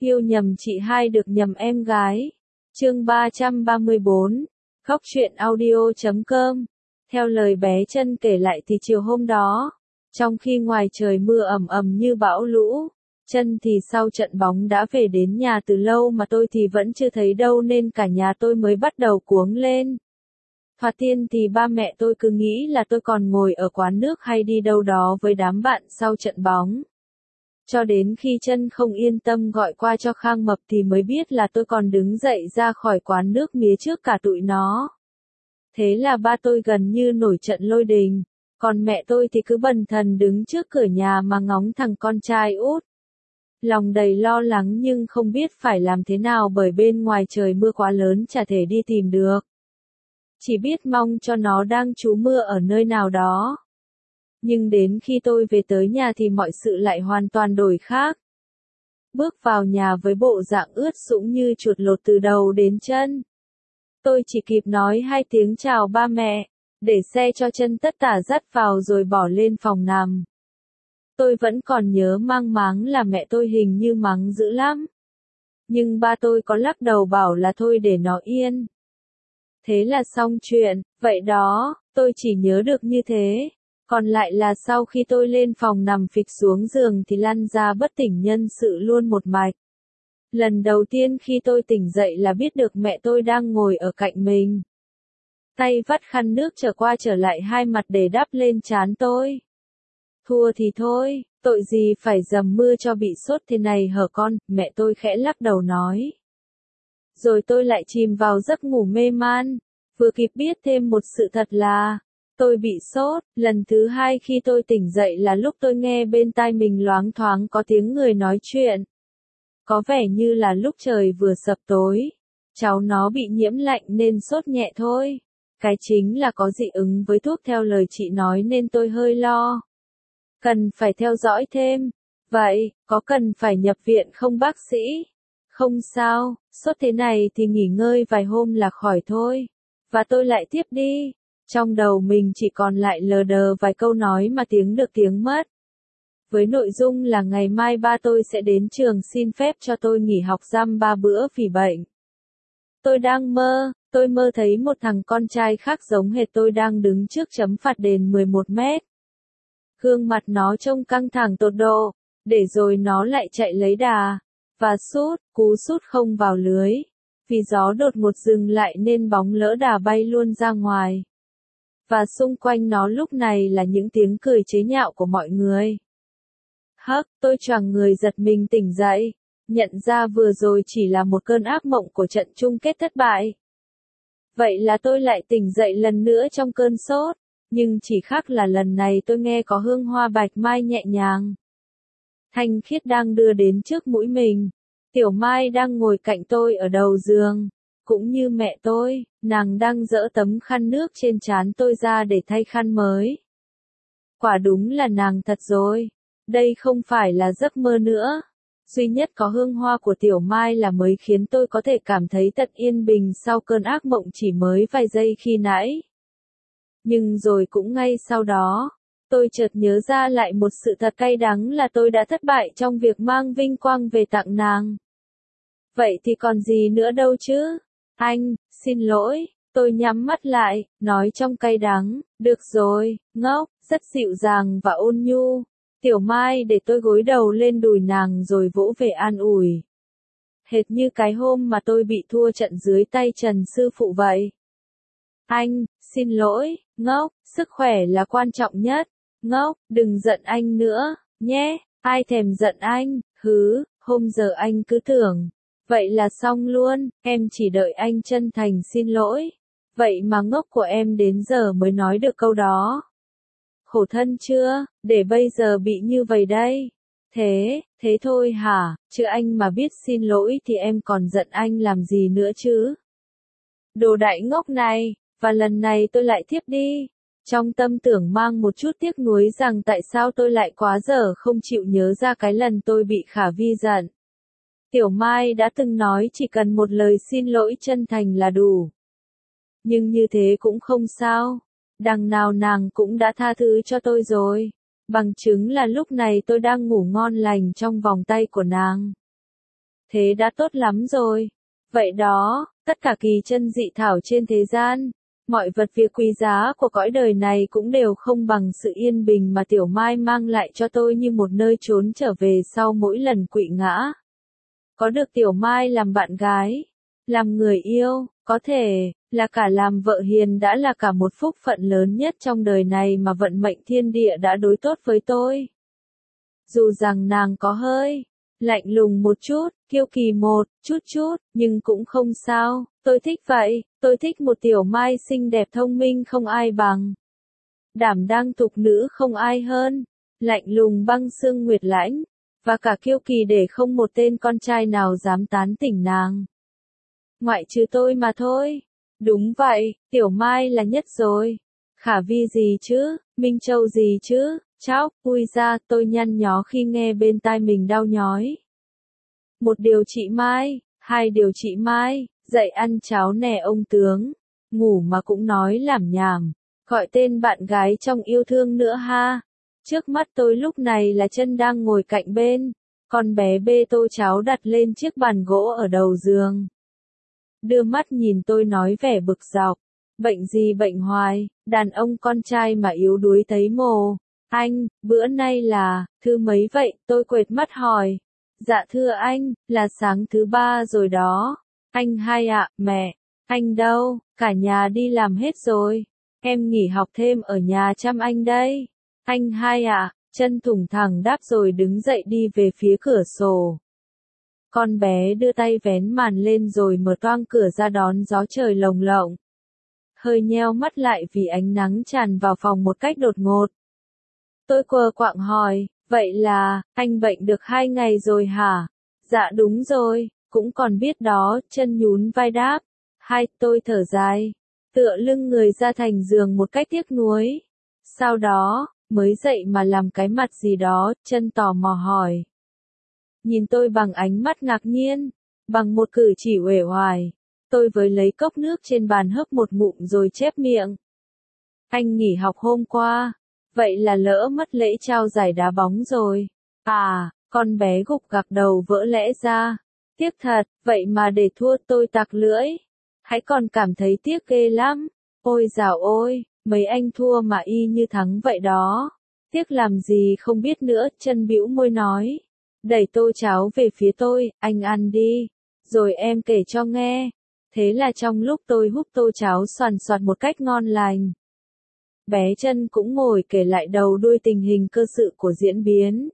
Yêu nhầm chị hai được nhầm em gái. Chương 334. Khóc chuyện audio.com. Theo lời bé Trân kể lại thì chiều hôm đó, trong khi ngoài trời mưa ầm ầm như bão lũ, Trân thì sau trận bóng đã về đến nhà từ lâu mà tôi thì vẫn chưa thấy đâu nên cả nhà tôi mới bắt đầu cuống lên. Thoạt tiên thì ba mẹ tôi cứ nghĩ là tôi còn ngồi ở quán nước hay đi đâu đó với đám bạn sau trận bóng. Cho đến khi Trân không yên tâm gọi qua cho Khang Mập thì mới biết là tôi còn đứng dậy ra khỏi quán nước mía trước cả tụi nó. Thế là ba tôi gần như nổi trận lôi đình, còn mẹ tôi thì cứ bần thần đứng trước cửa nhà mà ngóng thằng con trai út. Lòng đầy lo lắng nhưng không biết phải làm thế nào bởi bên ngoài trời mưa quá lớn chả thể đi tìm được. Chỉ biết mong cho nó đang trú mưa ở nơi nào đó. Nhưng đến khi tôi về tới nhà thì mọi sự lại hoàn toàn đổi khác. Bước vào nhà với bộ dạng ướt sũng như chuột lột từ đầu đến chân. Tôi chỉ kịp nói 2 tiếng chào ba mẹ, để xe cho Trân tất tả dắt vào rồi bỏ lên phòng nằm. Tôi vẫn còn nhớ mang máng là mẹ tôi hình như mắng dữ lắm. Nhưng ba tôi có lắc đầu bảo là thôi để nó yên. Thế là xong chuyện, vậy đó, tôi chỉ nhớ được như thế. Còn lại là sau khi tôi lên phòng nằm phịch xuống giường thì lăn ra bất tỉnh nhân sự luôn một mạch. Lần đầu tiên khi tôi tỉnh dậy là biết được mẹ tôi đang ngồi ở cạnh mình. Tay vắt khăn nước trở qua trở lại hai mặt để đắp lên trán tôi. Thua thì thôi, tội gì phải dầm mưa cho bị sốt thế này hở con, mẹ tôi khẽ lắc đầu nói. Rồi tôi lại chìm vào giấc ngủ mê man, vừa kịp biết thêm một sự thật là tôi bị sốt. Lần thứ hai khi tôi tỉnh dậy là lúc tôi nghe bên tai mình loáng thoáng có tiếng người nói chuyện. Có vẻ như là lúc trời vừa sập tối, cháu nó bị nhiễm lạnh nên sốt nhẹ thôi. Cái chính là có dị ứng với thuốc theo lời chị nói nên tôi hơi lo. Cần phải theo dõi thêm. Vậy, có cần phải nhập viện không bác sĩ? Không sao, sốt thế này thì nghỉ ngơi vài hôm là khỏi thôi. Và tôi lại tiếp đi. Trong đầu mình chỉ còn lại lờ đờ vài câu nói mà tiếng được tiếng mất. Với nội dung là ngày mai ba tôi sẽ đến trường xin phép cho tôi nghỉ học dăm 3 bữa vì bệnh. Tôi đang mơ, tôi mơ thấy một thằng con trai khác giống hệt tôi đang đứng trước chấm phạt đền 11 mét. Gương mặt nó trông căng thẳng tột độ, để rồi nó lại chạy lấy đà, và cú sút không vào lưới. Vì gió đột ngột dừng lại nên bóng lỡ đà bay luôn ra ngoài. Và xung quanh nó lúc này là những tiếng cười chế nhạo của mọi người. Tôi choàng người giật mình tỉnh dậy, nhận ra vừa rồi chỉ là một cơn ác mộng của trận chung kết thất bại. Vậy là tôi lại tỉnh dậy lần nữa trong cơn sốt, nhưng chỉ khác là lần này tôi nghe có hương hoa bạch mai nhẹ nhàng. Thanh khiết đang đưa đến trước mũi mình. Tiểu Mai đang ngồi cạnh tôi ở đầu giường. Cũng như mẹ tôi, nàng đang giở tấm khăn nước trên trán tôi ra để thay khăn mới. Quả đúng là nàng thật rồi. Đây không phải là giấc mơ nữa. Duy nhất có hương hoa của Tiểu Mai là mới khiến tôi có thể cảm thấy tận yên bình sau cơn ác mộng chỉ mới vài giây khi nãy. Nhưng rồi cũng ngay sau đó, tôi chợt nhớ ra lại một sự thật cay đắng là tôi đã thất bại trong việc mang vinh quang về tặng nàng. Vậy thì còn gì nữa đâu chứ? Anh, xin lỗi, tôi nhắm mắt lại, nói trong cay đắng, được rồi, ngốc, rất dịu dàng và ôn nhu. Tiểu Mai để tôi gối đầu lên đùi nàng rồi vỗ về an ủi. Hệt như cái hôm mà tôi bị thua trận dưới tay Trần sư phụ vậy. Anh, xin lỗi, ngốc, sức khỏe là quan trọng nhất. Ngốc, đừng giận anh nữa, nhé, ai thèm giận anh, hôm giờ anh cứ tưởng. Vậy là xong luôn, em chỉ đợi anh chân thành xin lỗi. Vậy mà ngốc của em đến giờ mới nói được câu đó. Khổ thân chưa, để bây giờ bị như vậy đây. Thế thôi hả, chứ anh mà biết xin lỗi thì em còn giận anh làm gì nữa chứ. Đồ đại ngốc này, và lần này tôi lại tiếp đi. Trong tâm tưởng mang một chút tiếc nuối rằng tại sao tôi lại quá dở không chịu nhớ ra cái lần tôi bị Khả Vi giận. Tiểu Mai đã từng nói chỉ cần một lời xin lỗi chân thành là đủ. Nhưng như thế cũng không sao. Đằng nào nàng cũng đã tha thứ cho tôi rồi. Bằng chứng là lúc này tôi đang ngủ ngon lành trong vòng tay của nàng. Thế đã tốt lắm rồi. Vậy đó, tất cả kỳ chân dị thảo trên thế gian, mọi vật việc quý giá của cõi đời này cũng đều không bằng sự yên bình mà Tiểu Mai mang lại cho tôi như một nơi trốn trở về sau mỗi lần quỵ ngã. Có được Tiểu Mai làm bạn gái, làm người yêu, có thể là cả làm vợ hiền đã là cả một phúc phận lớn nhất trong đời này mà vận mệnh thiên địa đã đối tốt với tôi. Dù rằng nàng có hơi lạnh lùng một chút, kiêu kỳ một chút, nhưng cũng không sao, tôi thích vậy, tôi thích một Tiểu Mai xinh đẹp thông minh không ai bằng. Đảm đang tục nữ không ai hơn, lạnh lùng băng xương nguyệt lãnh, và cả kiêu kỳ để không một tên con trai nào dám tán tỉnh nàng. Ngoại trừ tôi mà thôi. Đúng vậy, Tiểu Mai là nhất rồi. Khả Vi gì chứ, Minh Châu gì chứ, chóc, ui ra, tôi nhăn nhó khi nghe bên tai mình đau nhói. Một điều chị Mai, hai điều chị Mai, dậy ăn cháo nè ông tướng, ngủ mà cũng nói lảm nhảm, gọi tên bạn gái trong yêu thương nữa ha. Trước mắt tôi lúc này là Chân đang ngồi cạnh bên, con bé bê tô cháo đặt lên chiếc bàn gỗ ở đầu giường. Đưa mắt nhìn tôi nói vẻ bực dọc, bệnh gì bệnh hoài, đàn ông con trai mà yếu đuối thấy mồ. Anh, bữa nay là, thứ mấy vậy, tôi quệt mắt hỏi. Dạ thưa anh, là sáng thứ 3 rồi đó. Anh hai ạ, mẹ, anh đâu, cả nhà đi làm hết rồi. Em nghỉ học thêm ở nhà chăm anh đây. Anh hai ạ, Chân thủng thẳng đáp rồi đứng dậy đi về phía cửa sổ. Con bé đưa tay vén màn lên rồi mở toang cửa ra đón gió trời lồng lộng. Hơi nheo mắt lại vì ánh nắng tràn vào phòng một cách đột ngột. Tôi quờ quạng hỏi, vậy là, anh bệnh được 2 ngày rồi hả? Dạ đúng rồi, cũng còn biết đó, Chân nhún vai đáp. Hai, tôi thở dài, tựa lưng người ra thành giường một cách tiếc nuối. Sau đó, mới dậy mà làm cái mặt gì đó, Chân tò mò hỏi. Nhìn tôi bằng ánh mắt ngạc nhiên, bằng một cử chỉ uể oải, tôi với lấy cốc nước trên bàn hớp một ngụm rồi chép miệng. Anh nghỉ học hôm qua, vậy là lỡ mất lễ trao giải đá bóng rồi. À, con bé gục gặc đầu vỡ lẽ ra. Tiếc thật, vậy mà để thua tôi tặc lưỡi. Hãy còn cảm thấy tiếc ghê lắm. Ôi dào ôi, mấy anh thua mà y như thắng vậy đó. Tiếc làm gì không biết nữa, Chân bĩu môi nói. Đẩy tô cháo về phía tôi, anh ăn đi. Rồi em kể cho nghe. Thế là trong lúc tôi húp tô cháo xoàn xoạt một cách ngon lành, bé Chân cũng ngồi kể lại đầu đuôi tình hình cơ sự của diễn biến.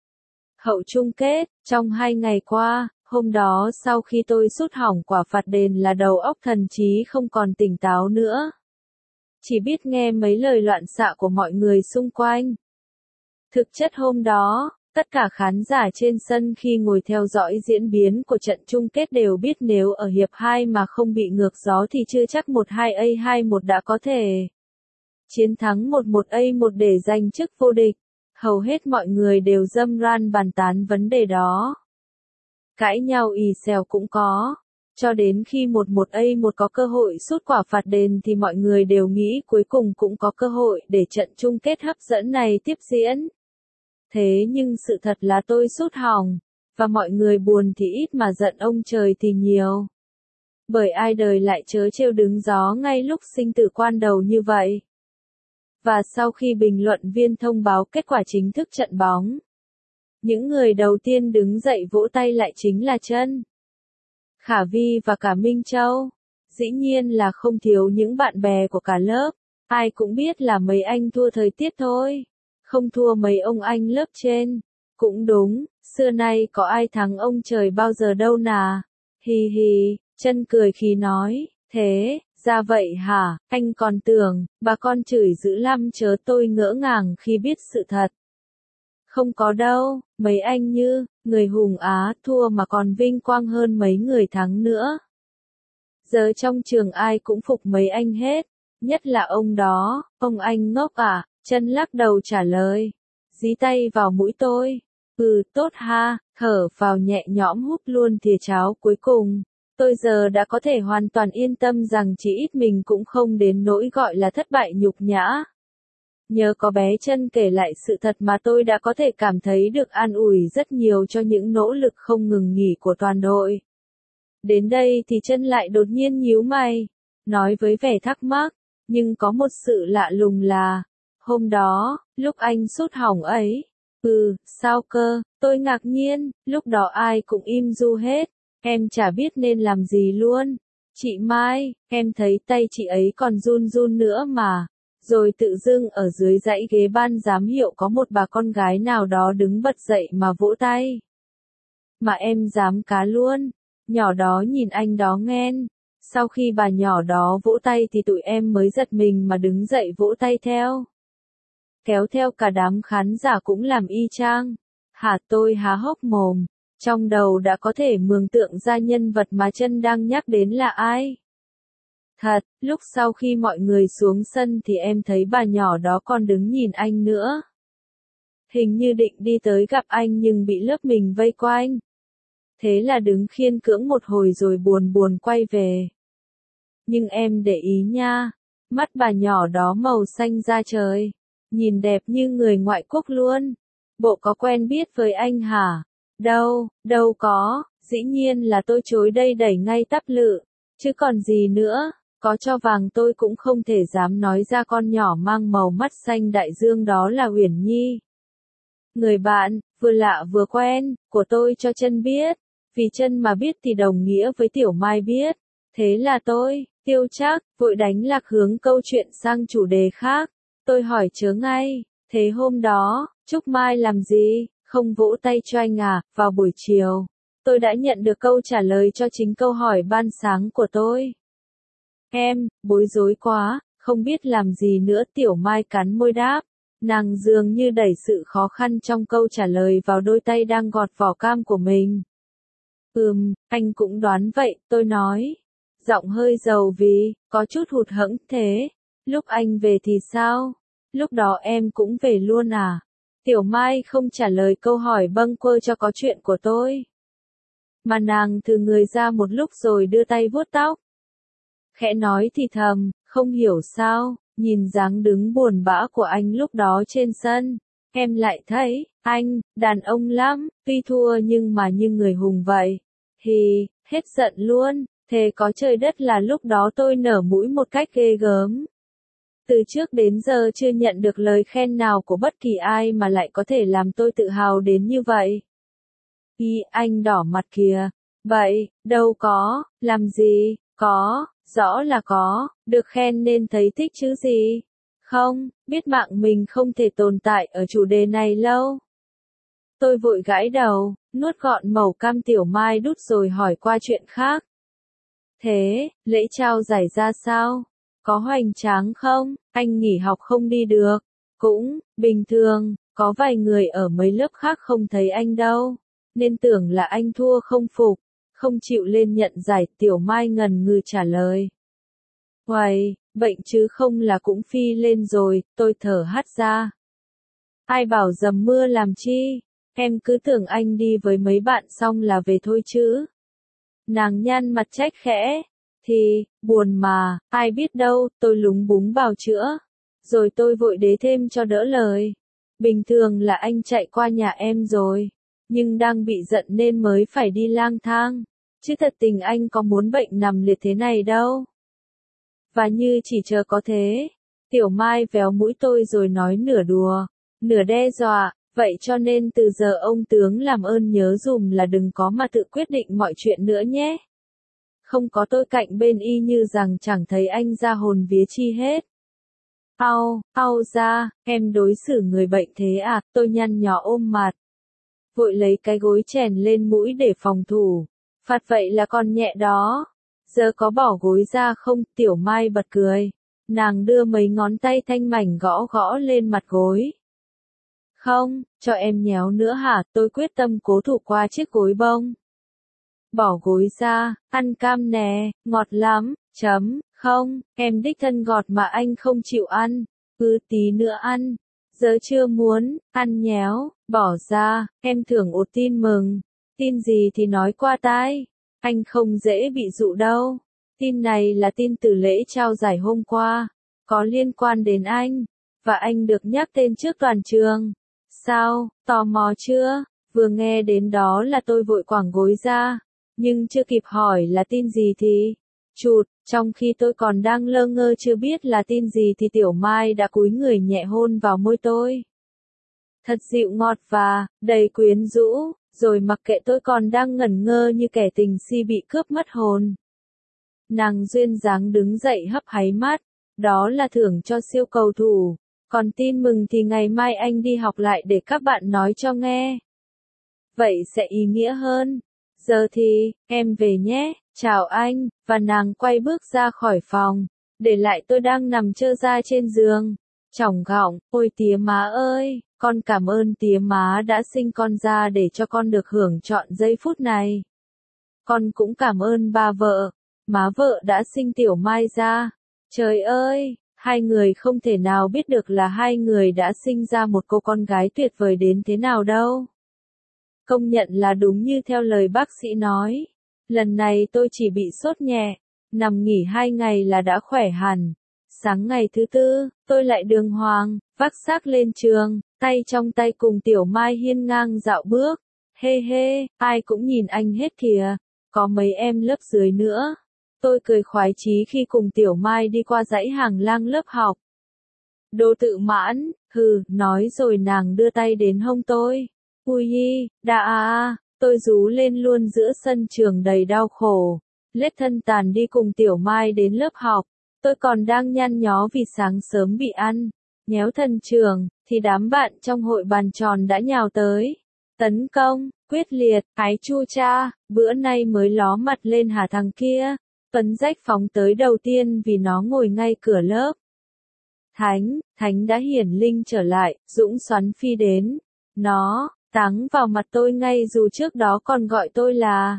Hậu chung kết, trong 2 ngày qua, hôm đó sau khi tôi sút hỏng quả phạt đền là đầu óc thần trí không còn tỉnh táo nữa. Chỉ biết nghe mấy lời loạn xạ của mọi người xung quanh. Thực chất hôm đó, tất cả khán giả trên sân khi ngồi theo dõi diễn biến của trận chung kết đều biết nếu ở hiệp 2 mà không bị ngược gió thì chưa chắc 1-2-2-1 đã có thể chiến thắng 1-1-1 để giành chức vô địch. Hầu hết mọi người đều râm ran bàn tán vấn đề đó. Cãi nhau ì xèo cũng có. Cho đến khi 1-1-1 có cơ hội sút quả phạt đền thì mọi người đều nghĩ cuối cùng cũng có cơ hội để trận chung kết hấp dẫn này tiếp diễn. Thế nhưng sự thật là tôi sút hỏng, và mọi người buồn thì ít mà giận ông trời thì nhiều. Bởi ai đời lại trớ trêu đứng gió ngay lúc sinh tử quan đầu như vậy. Và sau khi bình luận viên thông báo kết quả chính thức trận bóng, những người đầu tiên đứng dậy vỗ tay lại chính là Chân, Khả Vi và cả Minh Châu. Dĩ nhiên là không thiếu những bạn bè của cả lớp, ai cũng biết là mấy anh thua thời tiết thôi, không thua mấy ông anh lớp trên. Cũng đúng, xưa nay có ai thắng ông trời bao giờ đâu nà. Hi hi, Chân cười khi nói, thế, ra vậy hả, anh còn tưởng, bà con chửi dữ lắm chớ. Tôi ngỡ ngàng khi biết sự thật. Không có đâu, mấy anh như, người hùng Á thua mà còn vinh quang hơn mấy người thắng nữa. Giờ trong trường ai cũng phục mấy anh hết, nhất là ông đó, ông anh ngốc à, Chân lắc đầu trả lời, dí tay vào mũi tôi. Tốt ha, thở vào nhẹ nhõm húp luôn thìa cháo cuối cùng. Tôi giờ đã có thể hoàn toàn yên tâm rằng chỉ ít mình cũng không đến nỗi gọi là thất bại nhục nhã. Nhờ có bé Chân kể lại sự thật mà tôi đã có thể cảm thấy được an ủi rất nhiều cho những nỗ lực không ngừng nghỉ của toàn đội. Đến đây thì Chân lại đột nhiên nhíu mày, nói với vẻ thắc mắc, nhưng có một sự lạ lùng là, hôm đó, lúc anh sốt hỏng ấy. Sao cơ, tôi ngạc nhiên, lúc đó ai cũng im ru hết, em chả biết nên làm gì luôn. Chị Mai, em thấy tay chị ấy còn run run nữa mà. Rồi tự dưng ở dưới dãy ghế ban giám hiệu có một bà con gái nào đó đứng bật dậy mà vỗ tay. Mà em dám cá luôn, nhỏ đó nhìn anh đó nghen. Sau khi bà nhỏ đó vỗ tay thì tụi em mới giật mình mà đứng dậy vỗ tay theo. Kéo theo cả đám khán giả cũng làm y chang. Tôi há hốc mồm, trong đầu đã có thể mường tượng ra nhân vật mà Chân đang nhắc đến là ai. Thật, lúc sau khi mọi người xuống sân thì em thấy bà nhỏ đó còn đứng nhìn anh nữa. Hình như định đi tới gặp anh nhưng bị lớp mình vây quanh. Thế là đứng khiên cưỡng một hồi rồi buồn buồn quay về. Nhưng em để ý nha, mắt bà nhỏ đó màu xanh da trời, nhìn đẹp như người ngoại quốc luôn. Bộ có quen biết với anh hả? Đâu có, dĩ nhiên là tôi chối đây đẩy ngay tắp lự, chứ còn gì nữa, có cho vàng tôi cũng không thể dám nói ra con nhỏ mang màu mắt xanh đại dương đó là Uyển Nhi. Người bạn, vừa lạ vừa quen, của tôi cho Chân biết, vì Chân mà biết thì đồng nghĩa với Tiểu Mai biết, thế là tôi, Tiêu Trác, vội đánh lạc hướng câu chuyện sang chủ đề khác. Tôi hỏi chớ ngay, thế hôm đó, Trúc Mai làm gì, không vỗ tay cho anh à, vào buổi chiều. Tôi đã nhận được câu trả lời cho chính câu hỏi ban sáng của tôi. Em, bối rối quá, không biết làm gì nữa. Tiểu Mai cắn môi đáp. Nàng dường như đẩy sự khó khăn trong câu trả lời vào đôi tay đang gọt vỏ cam của mình. Anh cũng đoán vậy, tôi nói. Giọng hơi dầu vì, có chút hụt hẫng thế. Lúc anh về thì sao? Lúc đó em cũng về luôn à? Tiểu Mai không trả lời câu hỏi bâng quơ cho có chuyện của tôi. Mà nàng từ người ra một lúc rồi đưa tay vuốt tóc. Khẽ nói thì thầm, không hiểu sao, nhìn dáng đứng buồn bã của anh lúc đó trên sân. Em lại thấy, anh, đàn ông lắm, tuy thua nhưng mà như người hùng vậy. Hết giận luôn, thề có trời đất là lúc đó tôi nở mũi một cách ghê gớm. Từ trước đến giờ chưa nhận được lời khen nào của bất kỳ ai mà lại có thể làm tôi tự hào đến như vậy. Anh đỏ mặt kìa. Vậy, đâu có, làm gì, có, rõ là có, được khen nên thấy thích chứ gì. Không, biết mạng mình không thể tồn tại ở chủ đề này lâu. Tôi vội gãi đầu, nuốt gọn mẩu cam. Tiểu Mai đút rồi hỏi qua chuyện khác. Thế, lễ trao giải ra sao? Có hoành tráng không? Anh nghỉ học không đi được. Cũng, bình thường, có vài người ở mấy lớp khác không thấy anh đâu. Nên tưởng là anh thua không phục, không chịu lên nhận giải. Tiểu Mai ngần ngừ trả lời. Uầy, bệnh chứ không là cũng phi lên rồi, tôi thở hắt ra. Ai bảo dầm mưa làm chi? Em cứ tưởng anh đi với mấy bạn xong là về thôi chứ. Nàng nhăn mặt trách khẽ. Buồn mà, ai biết đâu, tôi lúng búng bào chữa. Rồi tôi vội đế thêm cho đỡ lời. Bình thường là anh chạy qua nhà em rồi. Nhưng đang bị giận nên mới phải đi lang thang. Chứ thật tình anh có muốn bệnh nằm liệt thế này đâu. Và như chỉ chờ có thế. Tiểu Mai véo mũi tôi rồi nói nửa đùa, nửa đe dọa. Vậy cho nên từ giờ ông tướng làm ơn nhớ dùm là đừng có mà tự quyết định mọi chuyện nữa nhé. Không có tôi cạnh bên y như rằng chẳng thấy anh ra hồn vía chi hết. Au ra, em đối xử người bệnh thế à? Tôi nhăn nhó ôm mặt. Vội lấy cái gối chèn lên mũi để phòng thủ. Phạt vậy là còn nhẹ đó. Giờ có bỏ gối ra không? Tiểu Mai bật cười. Nàng đưa mấy ngón tay thanh mảnh gõ gõ lên mặt gối. Không, cho em nhéo nữa hả? Tôi quyết tâm cố thủ qua chiếc gối bông. Bỏ gối ra, ăn cam nè, ngọt lắm, không, em đích thân gọt mà anh không chịu ăn. Tí nữa ăn. Giờ chưa muốn, ăn nhéo, bỏ ra, em thưởng một tin mừng. Tin gì thì nói qua tai. Anh không dễ bị dụ đâu. Tin này là tin từ lễ trao giải hôm qua. Có liên quan đến anh. và anh được nhắc tên trước toàn trường. Sao, tò mò chưa? Vừa nghe đến đó là tôi vội quàng gối ra, nhưng chưa kịp hỏi là tin gì thì chụt, trong khi tôi còn đang lơ ngơ chưa biết là tin gì thì Tiểu Mai đã cúi người nhẹ hôn vào môi tôi. Thật dịu ngọt và đầy quyến rũ, rồi mặc kệ tôi còn đang ngẩn ngơ như kẻ tình si bị cướp mất hồn. Nàng duyên dáng đứng dậy hấp háy mắt, đó là thưởng cho siêu cầu thủ, còn tin mừng thì ngày mai anh đi học lại để các bạn nói cho nghe. Vậy sẽ ý nghĩa hơn. Giờ thì, em về nhé, chào anh, và nàng quay bước ra khỏi phòng, để lại tôi đang nằm trơ ra trên giường. Chỏng gọng, ôi tía má ơi, con cảm ơn tía má đã sinh con ra để cho con được hưởng trọn giây phút này. Con cũng cảm ơn bà vợ, má vợ đã sinh Tiểu Mai ra. Trời ơi, hai người không thể nào biết được là hai người đã sinh ra một cô con gái tuyệt vời đến thế nào đâu. Công nhận là đúng như theo lời bác sĩ nói. Lần này tôi chỉ bị sốt nhẹ, nằm nghỉ 2 ngày là đã khỏe hẳn. Sáng ngày thứ tư, tôi lại đường hoàng, vác xác lên trường, tay trong tay cùng Tiểu Mai hiên ngang dạo bước. Hê hê, ai cũng nhìn anh hết kìa, có mấy em lớp dưới nữa. Tôi cười khoái chí khi cùng Tiểu Mai đi qua dãy hàng lang lớp học. Đồ tự mãn, nói rồi nàng đưa tay đến hông tôi. Ui hi, tôi rú lên luôn giữa sân trường đầy đau khổ. Lết thân tàn đi cùng Tiểu Mai đến lớp học. Tôi còn đang nhăn nhó vì sáng sớm bị ăn nhéo thân trường, thì đám bạn trong hội bàn tròn đã nhào tới. Tấn công, quyết liệt, ái chu cha, bữa nay mới ló mặt lên hả thằng kia. Tuấn rách phóng tới đầu tiên vì nó ngồi ngay cửa lớp. Thánh đã hiển linh trở lại, dũng xoắn phi đến. Nó táng vào mặt tôi ngay dù trước đó còn gọi tôi là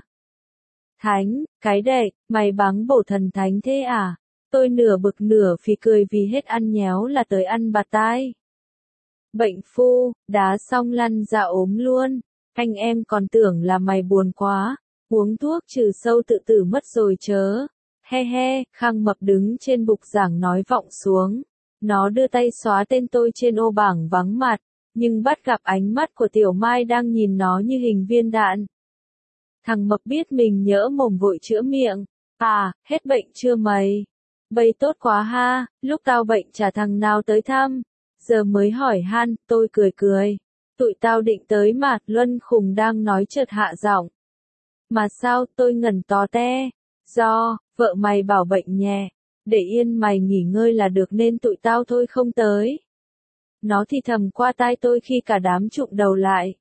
Thánh, cái đệch, mày báng bổ thần thánh thế à? Tôi nửa bực nửa phì cười vì hết ăn nhéo là tới ăn bạt tai. Bệnh phu, đá xong lăn ra ốm luôn. Anh em còn tưởng là mày buồn quá, uống thuốc trừ sâu tự tử mất rồi chớ. He he, Khang Mập đứng trên bục giảng nói vọng xuống. Nó đưa tay xóa tên tôi trên ô bảng vắng mặt, nhưng bắt gặp ánh mắt của Tiểu Mai đang nhìn nó như hình viên đạn. Thằng Mập biết mình nhỡ mồm vội chữa miệng. À, hết bệnh chưa mày? Bây tốt quá ha, lúc tao bệnh chả thằng nào tới thăm. Giờ mới hỏi han, tôi cười. Tụi tao định tới mà, Luân Khùng đang nói chợt hạ giọng. Mà sao, tôi ngẩn tó te. Do, vợ mày bảo bệnh nhẹ. Để yên mày nghỉ ngơi là được nên tụi tao thôi không tới. Nó thì thầm qua tai tôi khi cả đám trụm đầu lại.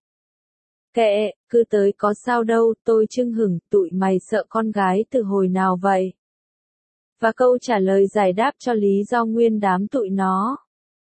Kệ, cứ tới có sao đâu, tôi chưng hửng, tụi mày sợ con gái từ hồi nào vậy? Và câu trả lời giải đáp cho lý do nguyên đám tụi nó.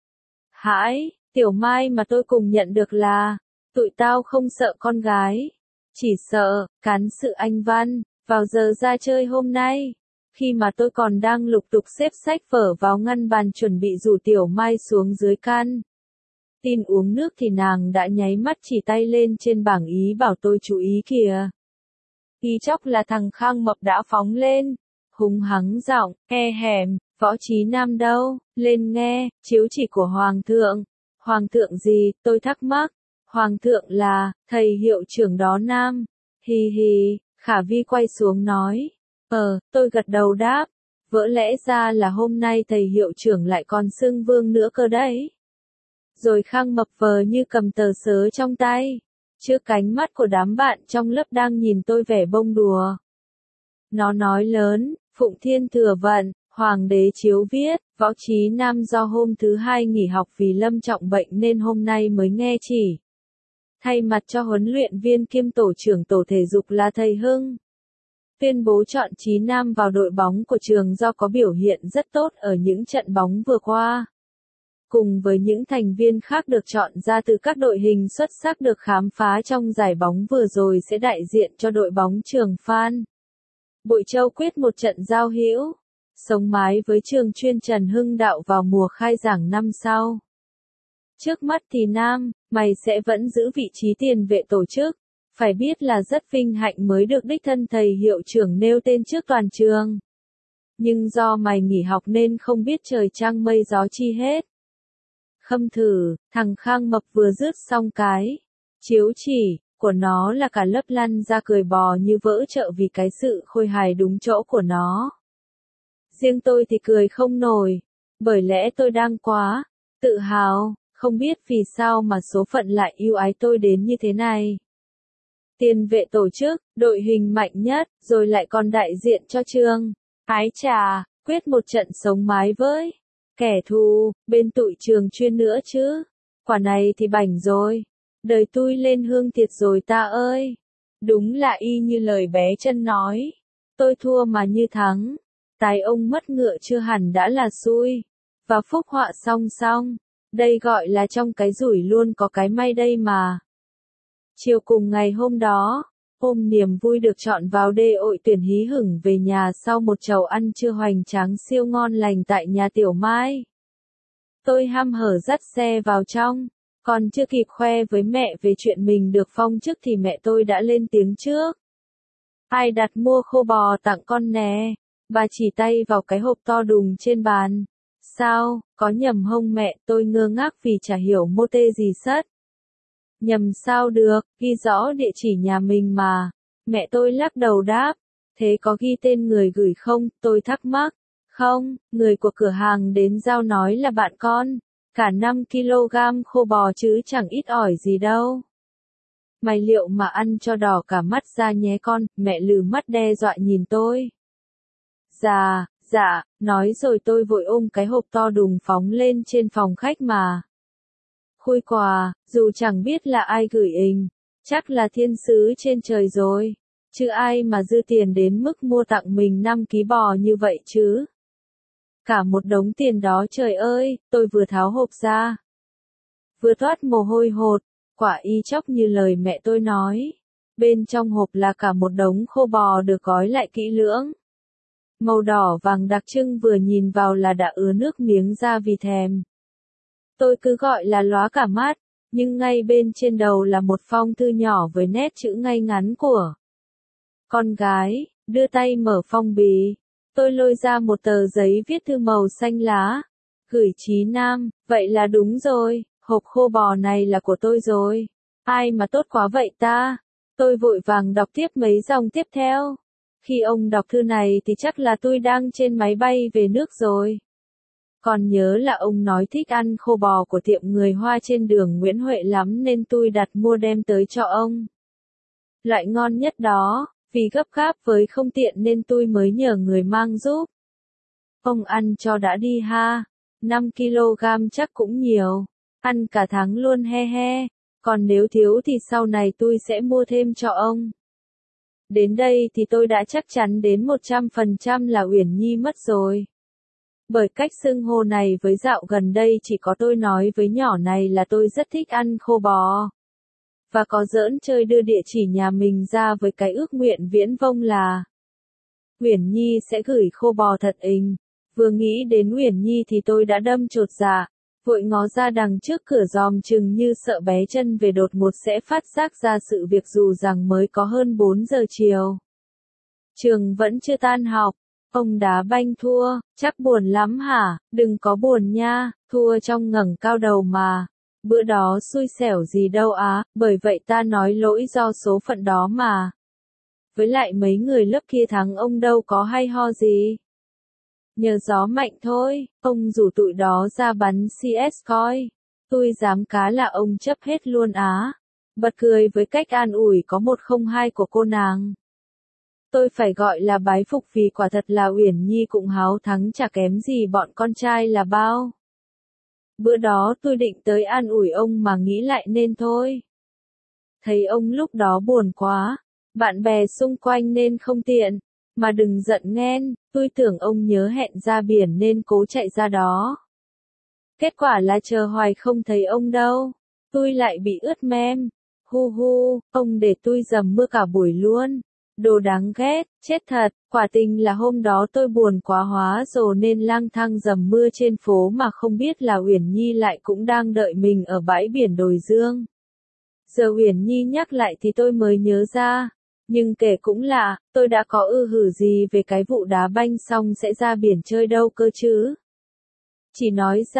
Hãi, Tiểu Mai mà tôi cùng nhận được là, tụi tao không sợ con gái. Chỉ sợ, cán sự anh Văn, vào giờ ra chơi hôm nay. Khi mà tôi còn đang lục tục xếp sách vở vào ngăn bàn chuẩn bị rủ Tiểu Mai xuống dưới căn tin uống nước thì nàng đã nháy mắt chỉ tay lên trên bảng ý bảo tôi chú ý kìa. Tí chốc là thằng Khang Mập đã phóng lên, hùng hắng giọng, hẻm, Võ Trí Nam đâu, lên nghe, chiếu chỉ của Hoàng thượng. Hoàng thượng gì, tôi thắc mắc. Hoàng thượng là, thầy hiệu trưởng đó Nam. Hi hi, Khả Vi quay xuống nói. Tôi gật đầu đáp. Vỡ lẽ ra là hôm nay thầy hiệu trưởng lại còn xưng vương nữa cơ đấy. Rồi Khang Mập vờ như cầm tờ sớ trong tay. Trước cánh mắt của đám bạn trong lớp đang nhìn tôi vẻ bông đùa. Nó nói lớn, Phụng Thiên Thừa Vận, Hoàng đế chiếu viết, Võ Trí Nam do hôm thứ hai nghỉ học vì lâm trọng bệnh nên hôm nay mới nghe chỉ. Thay mặt cho huấn luyện viên kiêm tổ trưởng tổ thể dục là thầy Hưng. Tuyên bố chọn Trí Nam vào đội bóng của trường do có biểu hiện rất tốt ở những trận bóng vừa qua. Cùng với những thành viên khác được chọn ra từ các đội hình xuất sắc được khám phá trong giải bóng vừa rồi sẽ đại diện cho đội bóng Trường Phan Bội Châu quyết một trận giao hữu, sống mái với trường chuyên Trần Hưng Đạo vào mùa khai giảng năm sau. Trước mắt thì Nam, mày sẽ vẫn giữ vị trí tiền vệ tổ chức. Phải biết là rất vinh hạnh mới được đích thân thầy hiệu trưởng nêu tên trước toàn trường. Nhưng do mày nghỉ học nên không biết trời trăng mây gió chi hết. Khâm thử, thằng Khang Mập vừa rước xong cái chiếu chỉ của nó là cả lớp lăn ra cười bò như vỡ chợ vì cái sự khôi hài đúng chỗ của nó. Riêng tôi thì cười không nổi, bởi lẽ tôi đang quá tự hào, không biết vì sao mà số phận lại ưu ái tôi đến như thế này. Tiền vệ tổ chức, đội hình mạnh nhất, rồi lại còn đại diện cho trường. Ái chà, quyết một trận sống mái với kẻ thù, bên tụi trường chuyên nữa chứ. Quả này thì bảnh rồi. Đời tui lên hương thiệt rồi ta ơi. Đúng là y như lời bé Chân nói. Tôi thua mà như thắng. Tài ông mất ngựa chưa hẳn đã là xui. Và phúc họa song song. Đây gọi là trong cái rủi luôn có cái may đây mà. Chiều cùng ngày hôm đó, ôm niềm vui được chọn vào đê ội tuyển hí hửng về nhà sau một chầu ăn trưa hoành tráng siêu ngon lành tại nhà Tiểu Mai. Tôi hăm hở dắt xe vào trong, còn chưa kịp khoe với mẹ về chuyện mình được phong chức thì mẹ tôi đã lên tiếng trước. Ai đặt mua khô bò tặng con nè? Bà chỉ tay vào cái hộp to đùng trên bàn. Sao, có nhầm hông mẹ? Tôi ngơ ngác vì chả hiểu mô tê gì sất. Nhầm sao được, ghi rõ địa chỉ nhà mình mà. Mẹ tôi lắc đầu đáp. Thế có ghi tên người gửi không? Tôi thắc mắc. Không, người của cửa hàng đến giao nói là bạn con. Cả 5 kg khô bò chứ chẳng ít ỏi gì đâu. Mày liệu mà ăn cho đỏ cả mắt ra nhé con, mẹ lừ mắt đe dọa nhìn tôi. Dạ, nói rồi tôi vội ôm cái hộp to đùng phóng lên trên phòng khách mà. Khui quà, dù chẳng biết là ai gửi hình, chắc là thiên sứ trên trời rồi, chứ ai mà dư tiền đến mức mua tặng mình 5 ký bò như vậy chứ. Cả một đống tiền đó trời ơi, tôi vừa tháo hộp ra. Vừa toát mồ hôi hột, quả y chóc như lời mẹ tôi nói. Bên trong hộp là cả một đống khô bò được gói lại kỹ lưỡng. Màu đỏ vàng đặc trưng vừa nhìn vào là đã ứa nước miếng ra vì thèm. Tôi cứ gọi là lóa cả mắt, nhưng ngay bên trên đầu là một phong thư nhỏ với nét chữ ngay ngắn của con gái, đưa tay mở phong bì. Tôi lôi ra một tờ giấy viết thư màu xanh lá. Gửi Chí Nam, vậy là đúng rồi, hộp khô bò này là của tôi rồi. Ai mà tốt quá vậy ta? Tôi vội vàng đọc tiếp mấy dòng tiếp theo. Khi ông đọc thư này thì chắc là tôi đang trên máy bay về nước rồi. Còn nhớ là ông nói thích ăn khô bò của tiệm người Hoa trên đường Nguyễn Huệ lắm nên tôi đặt mua đem tới cho ông. Loại ngon nhất đó, vì gấp gáp với không tiện nên tôi mới nhờ người mang giúp. Ông ăn cho đã đi ha, 5 kg chắc cũng nhiều, ăn cả tháng luôn he he, còn nếu thiếu thì sau này tôi sẽ mua thêm cho ông. Đến đây thì tôi đã chắc chắn đến 100% là Uyển Nhi mất rồi. Bởi cách xưng hô này với dạo gần đây chỉ có tôi nói với nhỏ này là tôi rất thích ăn khô bò. Và có giỡn chơi đưa địa chỉ nhà mình ra với cái ước nguyện viễn vông là Uyển Nhi sẽ gửi khô bò thật ình. Vừa nghĩ đến Uyển Nhi thì tôi đã đâm chột dạ, vội ngó ra đằng trước cửa dòm chừng như sợ bé Chân về đột ngột sẽ phát giác ra sự việc dù rằng mới có hơn 4 giờ chiều. Trường vẫn chưa tan học. Ông đá banh thua, chắc buồn lắm hả? Đừng có buồn nha, thua trong ngẩng cao đầu mà. Bữa đó xui xẻo gì đâu á, bởi vậy ta nói lỗi do số phận đó mà. Với lại mấy người lớp kia thắng ông đâu có hay ho gì. Nhờ gió mạnh thôi, ông rủ tụi đó ra bắn CS coi. Tôi dám cá là ông chấp hết luôn á. Bật cười với cách an ủi có 102 của cô nàng. Tôi phải gọi là bái phục vì quả thật là Uyển Nhi cũng háo thắng chả kém gì bọn con trai là bao. Bữa đó tôi định tới an ủi ông mà nghĩ lại nên thôi. Thấy ông lúc đó buồn quá, bạn bè xung quanh nên không tiện, mà đừng giận nghen, tôi tưởng ông nhớ hẹn ra biển nên cố chạy ra đó. Kết quả là chờ hoài không thấy ông đâu, tôi lại bị ướt mem. Hu hu, ông để tôi dầm mưa cả buổi luôn. Đồ đáng ghét, chết thật, quả tình là hôm đó tôi buồn quá hóa rồi nên lang thang dầm mưa trên phố mà không biết là Uyển Nhi lại cũng đang đợi mình ở bãi biển Đồi Dương. Giờ Uyển Nhi nhắc lại thì tôi mới nhớ ra, nhưng kể cũng lạ, tôi đã có hử gì về cái vụ đá banh xong sẽ ra biển chơi đâu cơ chứ. Chỉ nói rằng,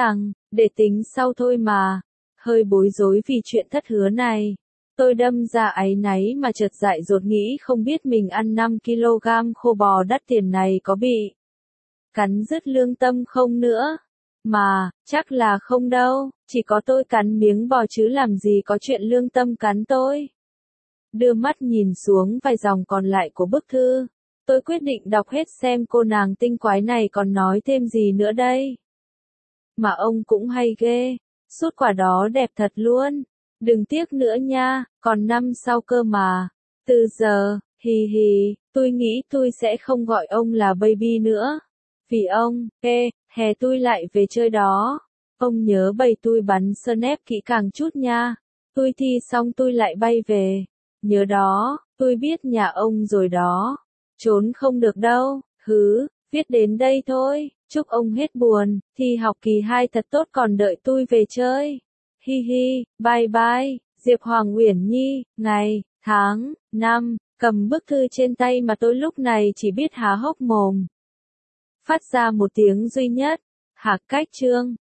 để tính sau thôi mà. Hơi bối rối vì chuyện thất hứa này. Tôi đâm ra áy náy mà chợt dại dột nghĩ không biết mình ăn 5 kg khô bò đắt tiền này có bị cắn rứt lương tâm không nữa. Mà, chắc là không đâu, chỉ có tôi cắn miếng bò chứ làm gì có chuyện lương tâm cắn tôi. Đưa mắt nhìn xuống vài dòng còn lại của bức thư, tôi quyết định đọc hết xem cô nàng tinh quái này còn nói thêm gì nữa đây. Mà ông cũng hay ghê, sút quả đó đẹp thật luôn. Đừng tiếc nữa nha, còn năm sau cơ mà. Từ giờ, hì hì, tôi nghĩ tôi sẽ không gọi ông là baby nữa. Vì ông, hè tôi lại về chơi đó. Ông nhớ bày tôi bắn snap kỹ càng chút nha. Tôi thi xong tôi lại bay về. Nhớ đó, tôi biết nhà ông rồi đó. Trốn không được đâu, viết đến đây thôi. Chúc ông hết buồn, thi học kỳ 2 thật tốt còn đợi tôi về chơi. Hi hi, bye bye, Diệp Hoàng Uyển Nhi, ngày, tháng, năm, cầm bức thư trên tay mà tôi lúc này chỉ biết há hốc mồm. Phát ra một tiếng duy nhất, hạc cách chương.